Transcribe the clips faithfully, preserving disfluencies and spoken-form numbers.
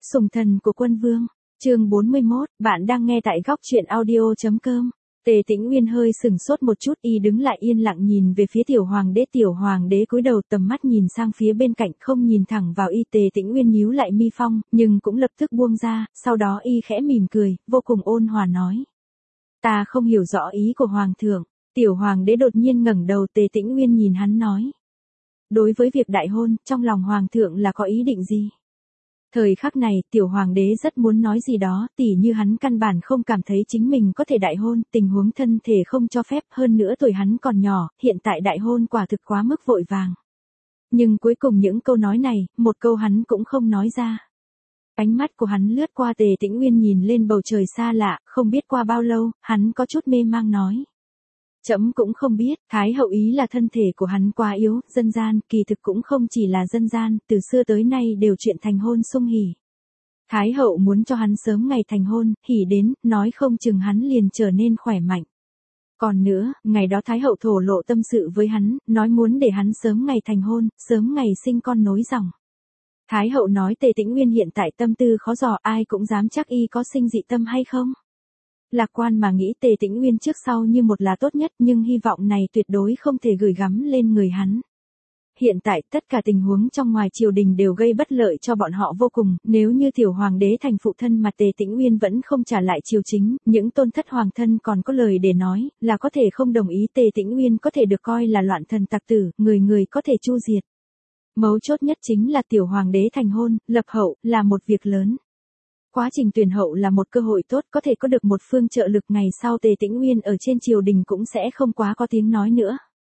Sủng thần của quân vương, chương bốn mươi mốt, bạn đang nghe tại góc truyện audio.com. Tề Tĩnh Uyên hơi sừng sốt một chút, y đứng lại yên lặng nhìn về phía tiểu hoàng đế. Tiểu hoàng đế cúi đầu, tầm mắt nhìn sang phía bên cạnh, không nhìn thẳng vào y. Tề Tĩnh Uyên nhíu lại mi phong, nhưng cũng lập tức buông ra, sau đó y khẽ mỉm cười, vô cùng ôn hòa nói. Ta không hiểu rõ ý của hoàng thượng. Tiểu hoàng đế đột nhiên ngẩng đầu. Tề Tĩnh Uyên nhìn hắn nói. Đối với việc đại hôn, trong lòng hoàng thượng là có ý định gì? Thời khắc này, tiểu hoàng đế rất muốn nói gì đó, tỉ như hắn căn bản không cảm thấy chính mình có thể đại hôn, tình huống thân thể không cho phép, hơn nữa tuổi hắn còn nhỏ, hiện tại đại hôn quả thực quá mức vội vàng. Nhưng cuối cùng những câu nói này, một câu hắn cũng không nói ra. Ánh mắt của hắn lướt qua Tề Tĩnh Uyên, nhìn lên bầu trời xa lạ, không biết qua bao lâu, hắn có chút mê mang nói. Trẫm cũng không biết, Thái hậu ý là thân thể của hắn quá yếu, dân gian, kỳ thực cũng không chỉ là dân gian, từ xưa tới nay đều chuyện thành hôn sung hỉ. Thái hậu muốn cho hắn sớm ngày thành hôn, hỉ đến, nói không chừng hắn liền trở nên khỏe mạnh. Còn nữa, ngày đó Thái hậu thổ lộ tâm sự với hắn, nói muốn để hắn sớm ngày thành hôn, sớm ngày sinh con nối dòng. Thái hậu nói Tề Tĩnh Uyên hiện tại tâm tư khó dò, ai cũng dám chắc y có sinh dị tâm hay không. Lạc quan mà nghĩ, Tề Tĩnh Uyên trước sau như một là tốt nhất, nhưng hy vọng này tuyệt đối không thể gửi gắm lên người hắn. Hiện tại tất cả tình huống trong ngoài triều đình đều gây bất lợi cho bọn họ vô cùng, nếu như tiểu hoàng đế thành phụ thân mà Tề Tĩnh Uyên vẫn không trả lại triều chính, những tôn thất hoàng thân còn có lời để nói, là có thể không đồng ý. Tề Tĩnh Uyên có thể được coi là loạn thần tặc tử, người người có thể chu diệt. Mấu chốt nhất chính là tiểu hoàng đế thành hôn, lập hậu, là một việc lớn. Quá trình tuyển hậu là một cơ hội tốt, có thể có được một phương trợ lực, ngày sau Tề Tĩnh Uyên ở trên triều đình cũng sẽ không quá có tiếng nói nữa.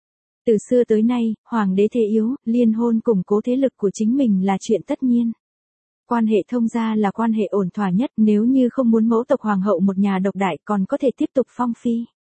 Từ xưa tới nay, hoàng đế thế yếu, liên hôn củng cố thế lực của chính mình là chuyện tất nhiên. Quan hệ thông gia là quan hệ ổn thỏa nhất, nếu như không muốn mẫu tộc hoàng hậu một nhà độc đại còn có thể tiếp tục phong phi.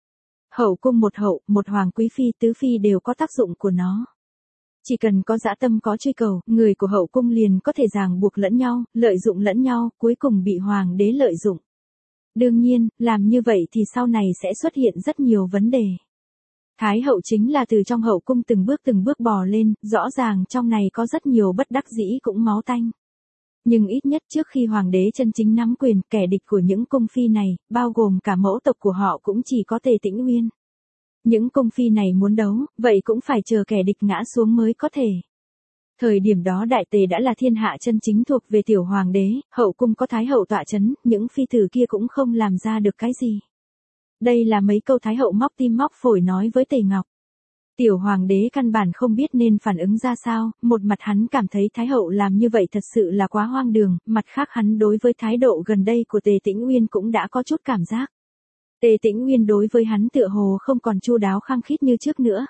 Hậu cung một hậu, một hoàng quý phi, tứ phi đều có tác dụng của nó. Chỉ cần có dã tâm, có truy cầu, người của hậu cung liền có thể ràng buộc lẫn nhau, lợi dụng lẫn nhau, cuối cùng bị hoàng đế lợi dụng. Đương nhiên, làm như vậy thì sau này sẽ xuất hiện rất nhiều vấn đề. Thái hậu chính là từ trong hậu cung từng bước từng bước bò lên, rõ ràng trong này có rất nhiều bất đắc dĩ cũng máu tanh. Nhưng ít nhất trước khi hoàng đế chân chính nắm quyền, kẻ địch của những cung phi này, bao gồm cả mẫu tộc của họ cũng chỉ có Tề Tĩnh Uyên. Những cung phi này muốn đấu, vậy cũng phải chờ kẻ địch ngã xuống mới có thể. Thời điểm đó Đại Tề đã là thiên hạ chân chính thuộc về tiểu hoàng đế, hậu cung có Thái hậu tọa chấn, những phi tử kia cũng không làm ra được cái gì. Đây là mấy câu Thái hậu móc tim móc phổi nói với Tề Ngọc. Tiểu hoàng đế căn bản không biết nên phản ứng ra sao, một mặt hắn cảm thấy Thái hậu làm như vậy thật sự là quá hoang đường, mặt khác hắn đối với thái độ gần đây của Tề Tĩnh Uyên cũng đã có chút cảm giác. Tề Tĩnh Uyên đối với hắn tựa hồ không còn chu đáo khăng khít như trước nữa.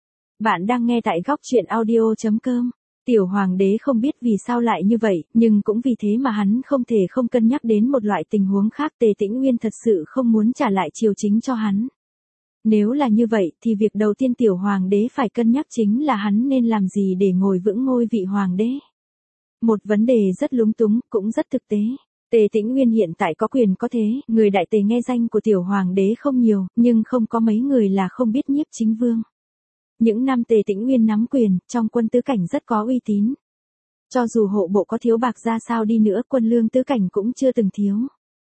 Bạn đang nghe tại góc truyện audio.com. Tiểu hoàng đế không biết vì sao lại như vậy, nhưng cũng vì thế mà hắn không thể không cân nhắc đến một loại tình huống khác. Tề Tĩnh Uyên thật sự không muốn trả lại triều chính cho hắn. Nếu là như vậy thì việc đầu tiên tiểu hoàng đế phải cân nhắc chính là hắn nên làm gì để ngồi vững ngôi vị hoàng đế. Một vấn đề rất lúng túng, cũng rất thực tế. Tề Tĩnh Uyên hiện tại có quyền có thế, người Đại Tề nghe danh của tiểu hoàng đế không nhiều, nhưng không có mấy người là không biết Nhiếp Chính Vương. Những năm Tề Tĩnh Uyên nắm quyền, trong quân tứ cảnh rất có uy tín. Cho dù hộ bộ có thiếu bạc ra sao đi nữa, quân lương tứ cảnh cũng chưa từng thiếu.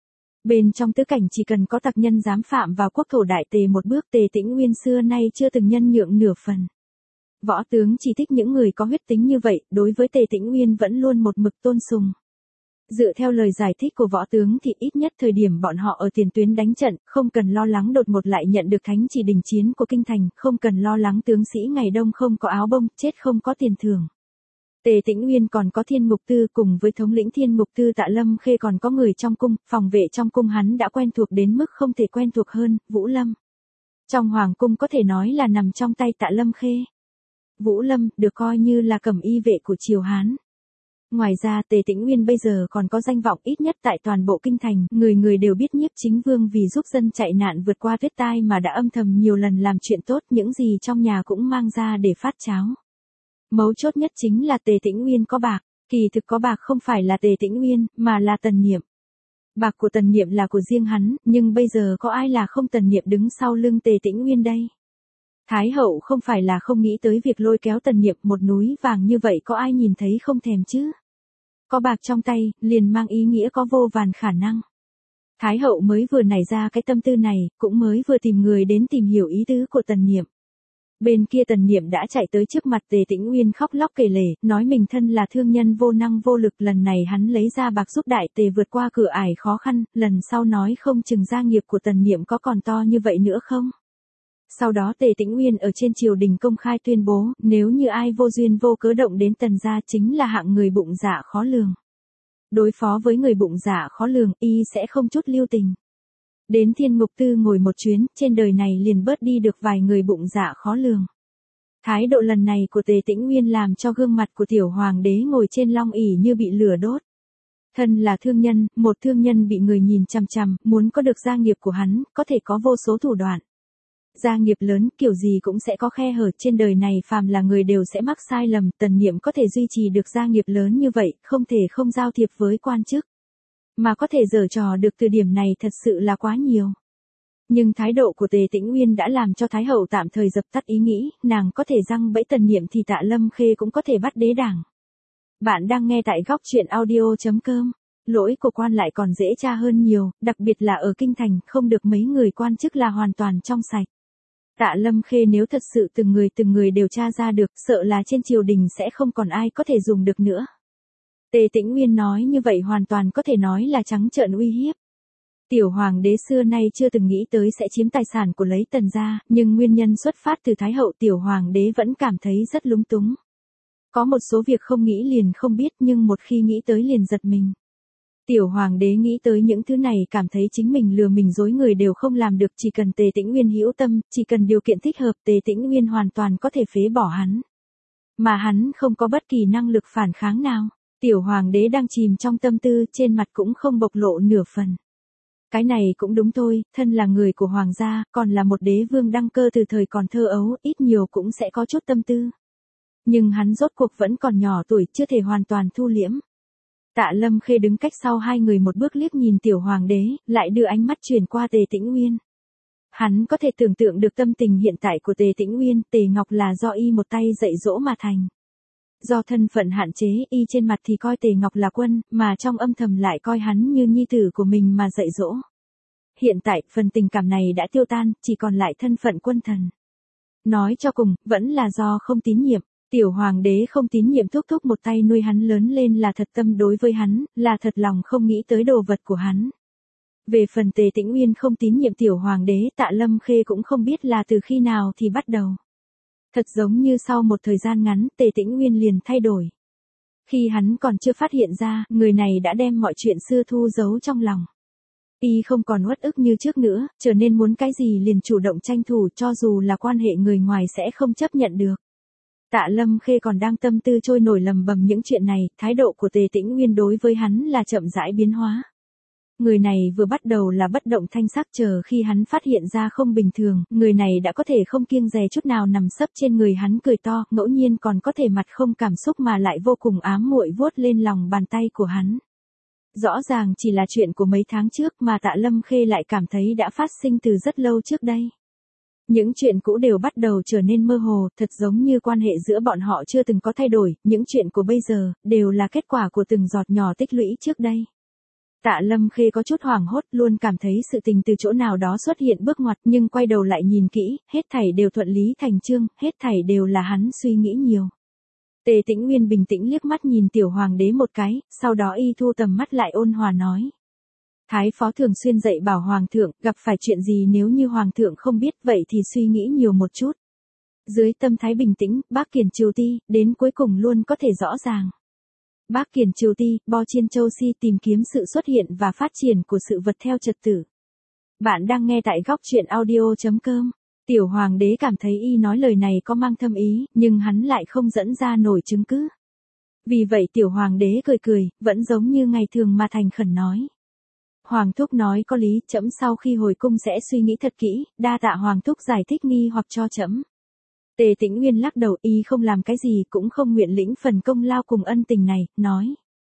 Bên trong tứ cảnh chỉ cần có tặc nhân dám phạm vào quốc thổ Đại Tề một bước, Tề Tĩnh Uyên xưa nay chưa từng nhân nhượng nửa phần. Võ tướng chỉ thích những người có huyết tính như vậy, đối với Tề Tĩnh Uyên vẫn luôn một mực tôn sùng. Dựa theo lời giải thích của võ tướng thì ít nhất thời điểm bọn họ ở tiền tuyến đánh trận, không cần lo lắng đột ngột lại nhận được thánh chỉ đình chiến của kinh thành, không cần lo lắng tướng sĩ ngày đông không có áo bông, chết không có tiền thưởng. Tề Tĩnh Uyên còn có Thiên Mục Tư, cùng với thống lĩnh Thiên Mục Tư Tạ Lâm Khê còn có người trong cung, phòng vệ trong cung hắn đã quen thuộc đến mức không thể quen thuộc hơn, Vũ Lâm. Trong hoàng cung có thể nói là nằm trong tay Tạ Lâm Khê. Vũ Lâm được coi như là cẩm y vệ của triều Hán. Ngoài ra Tề Tĩnh Uyên bây giờ còn có danh vọng ít nhất tại toàn bộ kinh thành, người người đều biết Nhiếp Chính Vương vì giúp dân chạy nạn vượt qua tuyết tai mà đã âm thầm nhiều lần làm chuyện tốt, những gì trong nhà cũng mang ra để phát cháo. Mấu chốt nhất chính là Tề Tĩnh Uyên có bạc, kỳ thực có bạc không phải là Tề Tĩnh Uyên, mà là Tần Niệm. Bạc của Tần Niệm là của riêng hắn, nhưng bây giờ có ai là không Tần Niệm đứng sau lưng Tề Tĩnh Uyên đây? Thái hậu không phải là không nghĩ tới việc lôi kéo Tần Niệm, một núi vàng như vậy có ai nhìn thấy không thèm chứ? Có bạc trong tay, liền mang ý nghĩa có vô vàn khả năng. Thái hậu mới vừa nảy ra cái tâm tư này, cũng mới vừa tìm người đến tìm hiểu ý tứ của Tần Niệm. Bên kia Tần Niệm đã chạy tới trước mặt Tề Tĩnh Uyên khóc lóc kể lể, nói mình thân là thương nhân vô năng vô lực, lần này hắn lấy ra bạc giúp đại Tề vượt qua cửa ải khó khăn, lần sau nói không chừng gia nghiệp của Tần Niệm có còn to như vậy nữa không. Sau đó Tề Tĩnh Uyên ở trên triều đình công khai tuyên bố, nếu như ai vô duyên vô cớ động đến Tần gia chính là hạng người bụng dạ khó lường. Đối phó với người bụng dạ khó lường, y sẽ không chút lưu tình. Đến Thiên Mục Tư ngồi một chuyến, trên đời này liền bớt đi được vài người bụng dạ khó lường. Thái độ lần này của Tề Tĩnh Uyên làm cho gương mặt của tiểu hoàng đế ngồi trên long ỷ như bị lửa đốt. Thân là thương nhân, một thương nhân bị người nhìn chằm chằm, muốn có được gia nghiệp của hắn, có thể có vô số thủ đoạn. Gia nghiệp lớn, kiểu gì cũng sẽ có khe hở, trên đời này phàm là người đều sẽ mắc sai lầm, Tần Niệm có thể duy trì được gia nghiệp lớn như vậy, không thể không giao thiệp với quan chức. Mà có thể giở trò được từ điểm này thật sự là quá nhiều. Nhưng thái độ của Tề Tĩnh Uyên đã làm cho Thái hậu tạm thời dập tắt ý nghĩ, nàng có thể giăng bẫy Tần Niệm thì Tạ Lâm Khê cũng có thể bắt đế đảng. Bạn đang nghe tại góc truyện audio chấm com. Lỗi của quan lại còn dễ tra hơn nhiều, đặc biệt là ở kinh thành, không được mấy người quan chức là hoàn toàn trong sạch. Tạ Lâm Khê nếu thật sự từng người từng người đều tra ra được, sợ là trên triều đình sẽ không còn ai có thể dùng được nữa. Tề Tĩnh Uyên nói như vậy hoàn toàn có thể nói là trắng trợn uy hiếp. Tiểu hoàng đế xưa nay chưa từng nghĩ tới sẽ chiếm tài sản của lấy Tần gia, nhưng nguyên nhân xuất phát từ Thái hậu, tiểu hoàng đế vẫn cảm thấy rất lúng túng. Có một số việc không nghĩ liền không biết, nhưng một khi nghĩ tới liền giật mình. Tiểu hoàng đế nghĩ tới những thứ này cảm thấy chính mình lừa mình dối người đều không làm được, chỉ cần Tề Tĩnh Uyên hữu tâm, chỉ cần điều kiện thích hợp, Tề Tĩnh Uyên hoàn toàn có thể phế bỏ hắn. Mà hắn không có bất kỳ năng lực phản kháng nào. Tiểu hoàng đế đang chìm trong tâm tư, trên mặt cũng không bộc lộ nửa phần. Cái này cũng đúng thôi, thân là người của hoàng gia, còn là một đế vương đăng cơ từ thời còn thơ ấu, ít nhiều cũng sẽ có chút tâm tư. Nhưng hắn rốt cuộc vẫn còn nhỏ tuổi, chưa thể hoàn toàn thu liễm. Tạ Lâm Khê đứng cách sau hai người một bước liếc nhìn tiểu hoàng đế, lại đưa ánh mắt truyền qua Tề Tĩnh Uyên. Hắn có thể tưởng tượng được tâm tình hiện tại của Tề Tĩnh Uyên, Tề Ngọc là do y một tay dạy dỗ mà thành. Do thân phận hạn chế, y trên mặt thì coi Tề Ngọc là quân, mà trong âm thầm lại coi hắn như nhi tử của mình mà dạy dỗ. Hiện tại, phần tình cảm này đã tiêu tan, chỉ còn lại thân phận quân thần. Nói cho cùng, vẫn là do không tín nhiệm. Tiểu hoàng đế không tín nhiệm thúc thúc một tay nuôi hắn lớn lên là thật tâm đối với hắn, là thật lòng không nghĩ tới đồ vật của hắn. Về phần Tề Tĩnh Uyên không tín nhiệm tiểu hoàng đế, Tạ Lâm Khê cũng không biết là từ khi nào thì bắt đầu. Thật giống như sau một thời gian ngắn, Tề Tĩnh Uyên liền thay đổi. Khi hắn còn chưa phát hiện ra, người này đã đem mọi chuyện xưa thu giấu trong lòng. Y không còn uất ức như trước nữa, trở nên muốn cái gì liền chủ động tranh thủ, cho dù là quan hệ người ngoài sẽ không chấp nhận được. Tạ Lâm Khê còn đang tâm tư trôi nổi lầm bầm những chuyện này, thái độ của Tề Tĩnh Uyên đối với hắn là chậm rãi biến hóa. Người này vừa bắt đầu là bất động thanh sắc, chờ khi hắn phát hiện ra không bình thường, người này đã có thể không kiêng dè chút nào nằm sấp trên người hắn cười to, ngẫu nhiên còn có thể mặt không cảm xúc mà lại vô cùng ám muội vuốt lên lòng bàn tay của hắn. Rõ ràng chỉ là chuyện của mấy tháng trước mà Tạ Lâm Khê lại cảm thấy đã phát sinh từ rất lâu trước đây. Những chuyện cũ đều bắt đầu trở nên mơ hồ, thật giống như quan hệ giữa bọn họ chưa từng có thay đổi, những chuyện của bây giờ, đều là kết quả của từng giọt nhỏ tích lũy trước đây. Tạ Lâm Khê có chút hoảng hốt, luôn cảm thấy sự tình từ chỗ nào đó xuất hiện bước ngoặt, nhưng quay đầu lại nhìn kỹ, hết thảy đều thuận lý thành chương, hết thảy đều là hắn suy nghĩ nhiều. Tề Tĩnh Uyên bình tĩnh liếc mắt nhìn tiểu hoàng đế một cái, sau đó y thu tầm mắt lại ôn hòa nói. Thái phó thường xuyên dạy bảo hoàng thượng, gặp phải chuyện gì nếu như hoàng thượng không biết, vậy thì suy nghĩ nhiều một chút. Dưới tâm thái bình tĩnh, Bác Kiền Triều Ti, đến cuối cùng luôn có thể rõ ràng. Bác Kiền Triều Ti, Bo Chiên Châu Si tìm kiếm sự xuất hiện và phát triển của sự vật theo trật tự. Bạn đang nghe tại góc truyện audio chấm com. Tiểu hoàng đế cảm thấy y nói lời này có mang thâm ý, nhưng hắn lại không dẫn ra nổi chứng cứ. Vì vậy tiểu hoàng đế cười cười, vẫn giống như ngày thường mà thành khẩn nói. Hoàng thúc nói có lý, trẫm sau khi hồi cung sẽ suy nghĩ thật kỹ, đa tạ hoàng thúc giải thích nghi hoặc cho trẫm. Tề Tĩnh Uyên lắc đầu, y không làm cái gì cũng không nguyện lĩnh phần công lao cùng ân tình này, nói.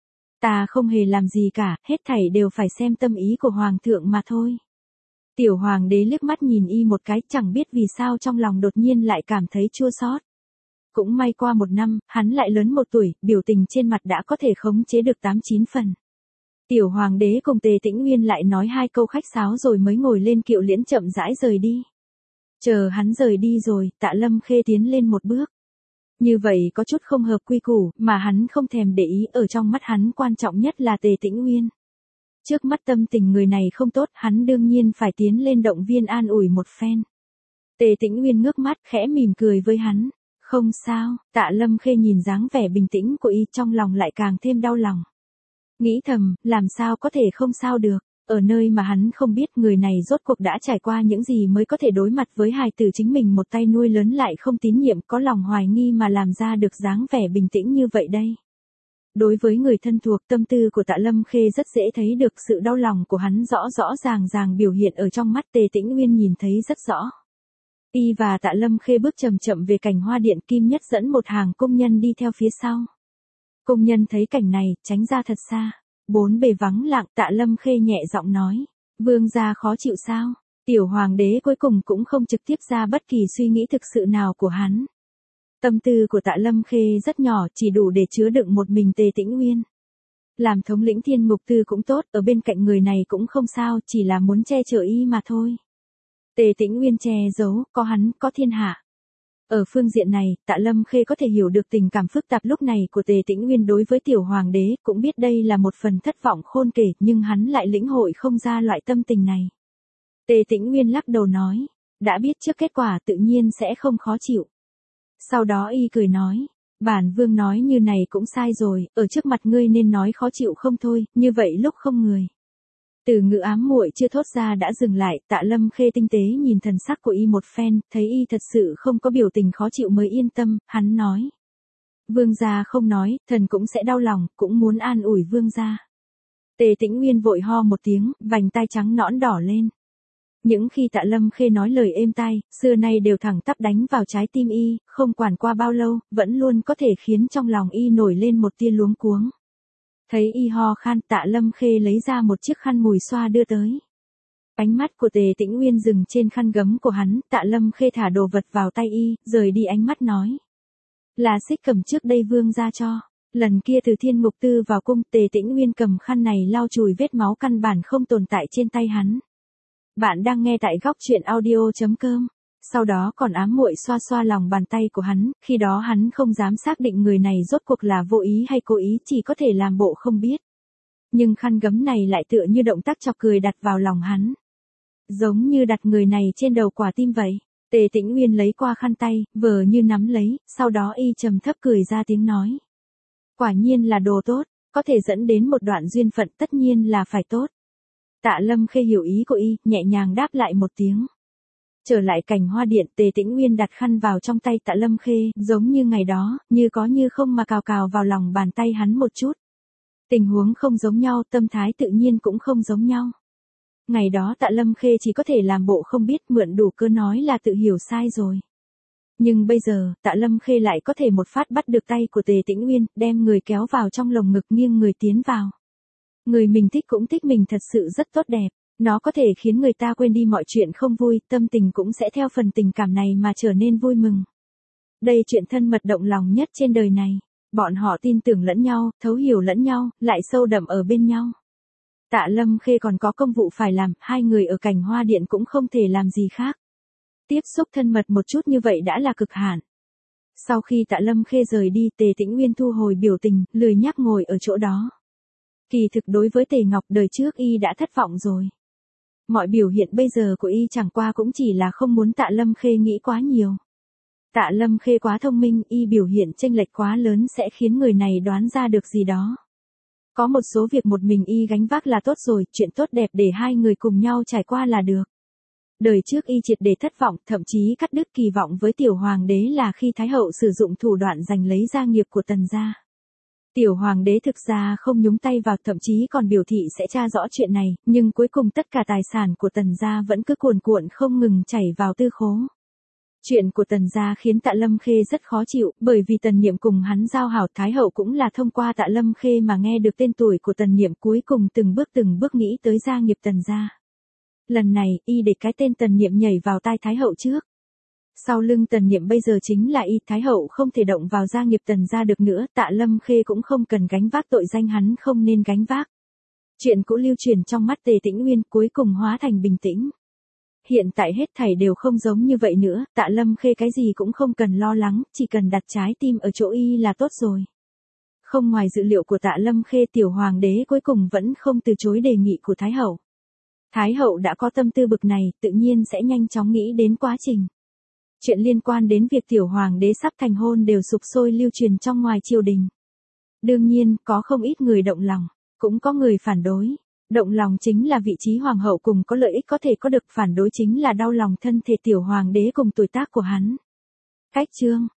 Ta không hề làm gì cả, hết thảy đều phải xem tâm ý của hoàng thượng mà thôi. Tiểu hoàng đế liếc mắt nhìn y một cái, chẳng biết vì sao trong lòng đột nhiên lại cảm thấy chua xót. Cũng may qua một năm, hắn lại lớn một tuổi, biểu tình trên mặt đã có thể khống chế được tám chín phần. Tiểu hoàng đế cùng Tề Tĩnh Nguyên lại nói hai câu khách sáo rồi mới ngồi lên kiệu liễn chậm rãi rời đi. Chờ hắn rời đi rồi, Tạ Lâm Khê tiến lên một bước. Như vậy có chút không hợp quy củ, mà hắn không thèm để ý, ở trong mắt hắn quan trọng nhất là Tề Tĩnh Nguyên. Trước mắt tâm tình người này không tốt, hắn đương nhiên phải tiến lên động viên an ủi một phen. Tề Tĩnh Nguyên ngước mắt khẽ mỉm cười với hắn. Không sao, Tạ Lâm Khê nhìn dáng vẻ bình tĩnh của y trong lòng lại càng thêm đau lòng. Nghĩ thầm, làm sao có thể không sao được, ở nơi mà hắn không biết người này rốt cuộc đã trải qua những gì mới có thể đối mặt với hài tử chính mình một tay nuôi lớn lại không tín nhiệm, có lòng hoài nghi mà làm ra được dáng vẻ bình tĩnh như vậy đây. Đối với người thân thuộc, tâm tư của Tạ Lâm Khê rất dễ thấy được, sự đau lòng của hắn rõ rõ ràng ràng biểu hiện ở trong mắt. Tề Tĩnh Nguyên nhìn thấy rất rõ. Y và Tạ Lâm Khê bước chậm chậm về cảnh hoa điện, Kim Nhất dẫn một hàng công nhân đi theo phía sau. Công nhân thấy cảnh này, tránh ra thật xa. Bốn bề vắng lặng, Tạ Lâm Khê nhẹ giọng nói. Vương gia khó chịu sao? Tiểu hoàng đế cuối cùng cũng không trực tiếp ra bất kỳ suy nghĩ thực sự nào của hắn. Tâm tư của Tạ Lâm Khê rất nhỏ, chỉ đủ để chứa đựng một mình Tề Tĩnh Nguyên. Làm thống lĩnh thiên ngục tư cũng tốt, ở bên cạnh người này cũng không sao, chỉ là muốn che chở y mà thôi. Tề Tĩnh Nguyên che giấu, có hắn, có thiên hạ. Ở phương diện này, Tạ Lâm Khê có thể hiểu được tình cảm phức tạp lúc này của Tề Tĩnh Nguyên đối với tiểu hoàng đế, cũng biết đây là một phần thất vọng khôn kể, nhưng hắn lại lĩnh hội không ra loại tâm tình này. Tề Tĩnh Nguyên lắc đầu nói, đã biết trước kết quả tự nhiên sẽ không khó chịu. Sau đó y cười nói, bản vương nói như này cũng sai rồi, ở trước mặt ngươi nên nói khó chịu không thôi, như vậy lúc không người. Từ ngữ ám muội chưa thốt ra đã dừng lại, Tạ Lâm Khê tinh tế nhìn thần sắc của y một phen, thấy y thật sự không có biểu tình khó chịu mới yên tâm, hắn nói. Vương gia không nói, thần cũng sẽ đau lòng, cũng muốn an ủi vương gia. Tề Tĩnh Nguyên vội ho một tiếng, vành tai trắng nõn đỏ lên. Những khi Tạ Lâm Khê nói lời êm tai, xưa nay đều thẳng tắp đánh vào trái tim y, không quản qua bao lâu, vẫn luôn có thể khiến trong lòng y nổi lên một tia luống cuống. Thấy y ho khan, Tạ Lâm Khê lấy ra một chiếc khăn mùi xoa đưa tới. Ánh mắt của Tề Tĩnh Nguyên dừng trên khăn gấm của hắn, Tạ Lâm Khê thả đồ vật vào tay y, rời đi ánh mắt nói. Là Xích Cầm trước đây vương ra cho. Lần kia từ thiên ngục tư vào cung, Tề Tĩnh Nguyên cầm khăn này lau chùi vết máu căn bản không tồn tại trên tay hắn. Bạn đang nghe tại góc truyện audio chấm com. Sau đó còn ám muội xoa xoa lòng bàn tay của hắn, khi đó hắn không dám xác định người này rốt cuộc là vô ý hay cố ý, chỉ có thể làm bộ không biết. Nhưng khăn gấm này lại tựa như động tác chọc cười đặt vào lòng hắn. Giống như đặt người này trên đầu quả tim vậy. Tề Tĩnh Nguyên lấy qua khăn tay, vờ như nắm lấy, sau đó y trầm thấp cười ra tiếng nói. Quả nhiên là đồ tốt, có thể dẫn đến một đoạn duyên phận, tất nhiên là phải tốt. Tạ Lâm Khê hiểu ý của y, nhẹ nhàng đáp lại một tiếng. Trở lại cảnh hoa điện, Tề Tĩnh Nguyên đặt khăn vào trong tay Tạ Lâm Khê, giống như ngày đó, như có như không mà cào cào vào lòng bàn tay hắn một chút. Tình huống không giống nhau, tâm thái tự nhiên cũng không giống nhau. Ngày đó Tạ Lâm Khê chỉ có thể làm bộ không biết, mượn đủ cơ nói là tự hiểu sai rồi. Nhưng bây giờ, Tạ Lâm Khê lại có thể một phát bắt được tay của Tề Tĩnh Nguyên, đem người kéo vào trong lồng ngực, nghiêng người tiến vào. Người mình thích cũng thích mình thật sự rất tốt đẹp. Nó có thể khiến người ta quên đi mọi chuyện không vui, tâm tình cũng sẽ theo phần tình cảm này mà trở nên vui mừng. Đây chuyện thân mật động lòng nhất trên đời này. Bọn họ tin tưởng lẫn nhau, thấu hiểu lẫn nhau, lại sâu đậm ở bên nhau. Tạ Lâm Khê còn có công vụ phải làm, hai người ở cảnh hoa điện cũng không thể làm gì khác. Tiếp xúc thân mật một chút như vậy đã là cực hạn. Sau khi Tạ Lâm Khê rời đi, Tề Tĩnh Nguyên thu hồi biểu tình, lười nhác ngồi ở chỗ đó. Kỳ thực đối với Tề Ngọc đời trước y đã thất vọng rồi. Mọi biểu hiện bây giờ của y chẳng qua cũng chỉ là không muốn Tạ Lâm Khê nghĩ quá nhiều. Tạ Lâm Khê quá thông minh, y biểu hiện chênh lệch quá lớn sẽ khiến người này đoán ra được gì đó. Có một số việc một mình y gánh vác là tốt rồi, chuyện tốt đẹp để hai người cùng nhau trải qua là được. Đời trước y triệt để thất vọng, thậm chí cắt đứt kỳ vọng với tiểu hoàng đế là khi Thái hậu sử dụng thủ đoạn giành lấy gia nghiệp của Tần gia. Tiểu hoàng đế thực ra không nhúng tay vào, thậm chí còn biểu thị sẽ tra rõ chuyện này, nhưng cuối cùng tất cả tài sản của Tần gia vẫn cứ cuồn cuộn không ngừng chảy vào tư khố. Chuyện của Tần gia khiến Tạ Lâm Khê rất khó chịu, bởi vì Tần Niệm cùng hắn giao hảo, Thái hậu cũng là thông qua Tạ Lâm Khê mà nghe được tên tuổi của Tần Niệm, cuối cùng từng bước từng bước nghĩ tới gia nghiệp Tần gia. Lần này, y để cái tên Tần Niệm nhảy vào tai Thái hậu trước. Sau lưng Tần Niệm bây giờ chính là y, Thái hậu không thể động vào gia nghiệp Tần gia được nữa, Tạ Lâm Khê cũng không cần gánh vác tội danh hắn không nên gánh vác. Chuyện cũ lưu truyền trong mắt Tề Tĩnh Uyên cuối cùng hóa thành bình tĩnh. Hiện tại hết thảy đều không giống như vậy nữa, Tạ Lâm Khê cái gì cũng không cần lo lắng, chỉ cần đặt trái tim ở chỗ y là tốt rồi. Không ngoài dự liệu của Tạ Lâm Khê, tiểu hoàng đế cuối cùng vẫn không từ chối đề nghị của Thái hậu. Thái hậu đã có tâm tư bực này, tự nhiên sẽ nhanh chóng nghĩ đến quá trình. Chuyện liên quan đến việc tiểu hoàng đế sắp thành hôn đều sục sôi lưu truyền trong ngoài triều đình. Đương nhiên, có không ít người động lòng, cũng có người phản đối. Động lòng chính là vị trí hoàng hậu cùng có lợi ích có thể có được, phản đối chính là đau lòng thân thể tiểu hoàng đế cùng tuổi tác của hắn. Cách chương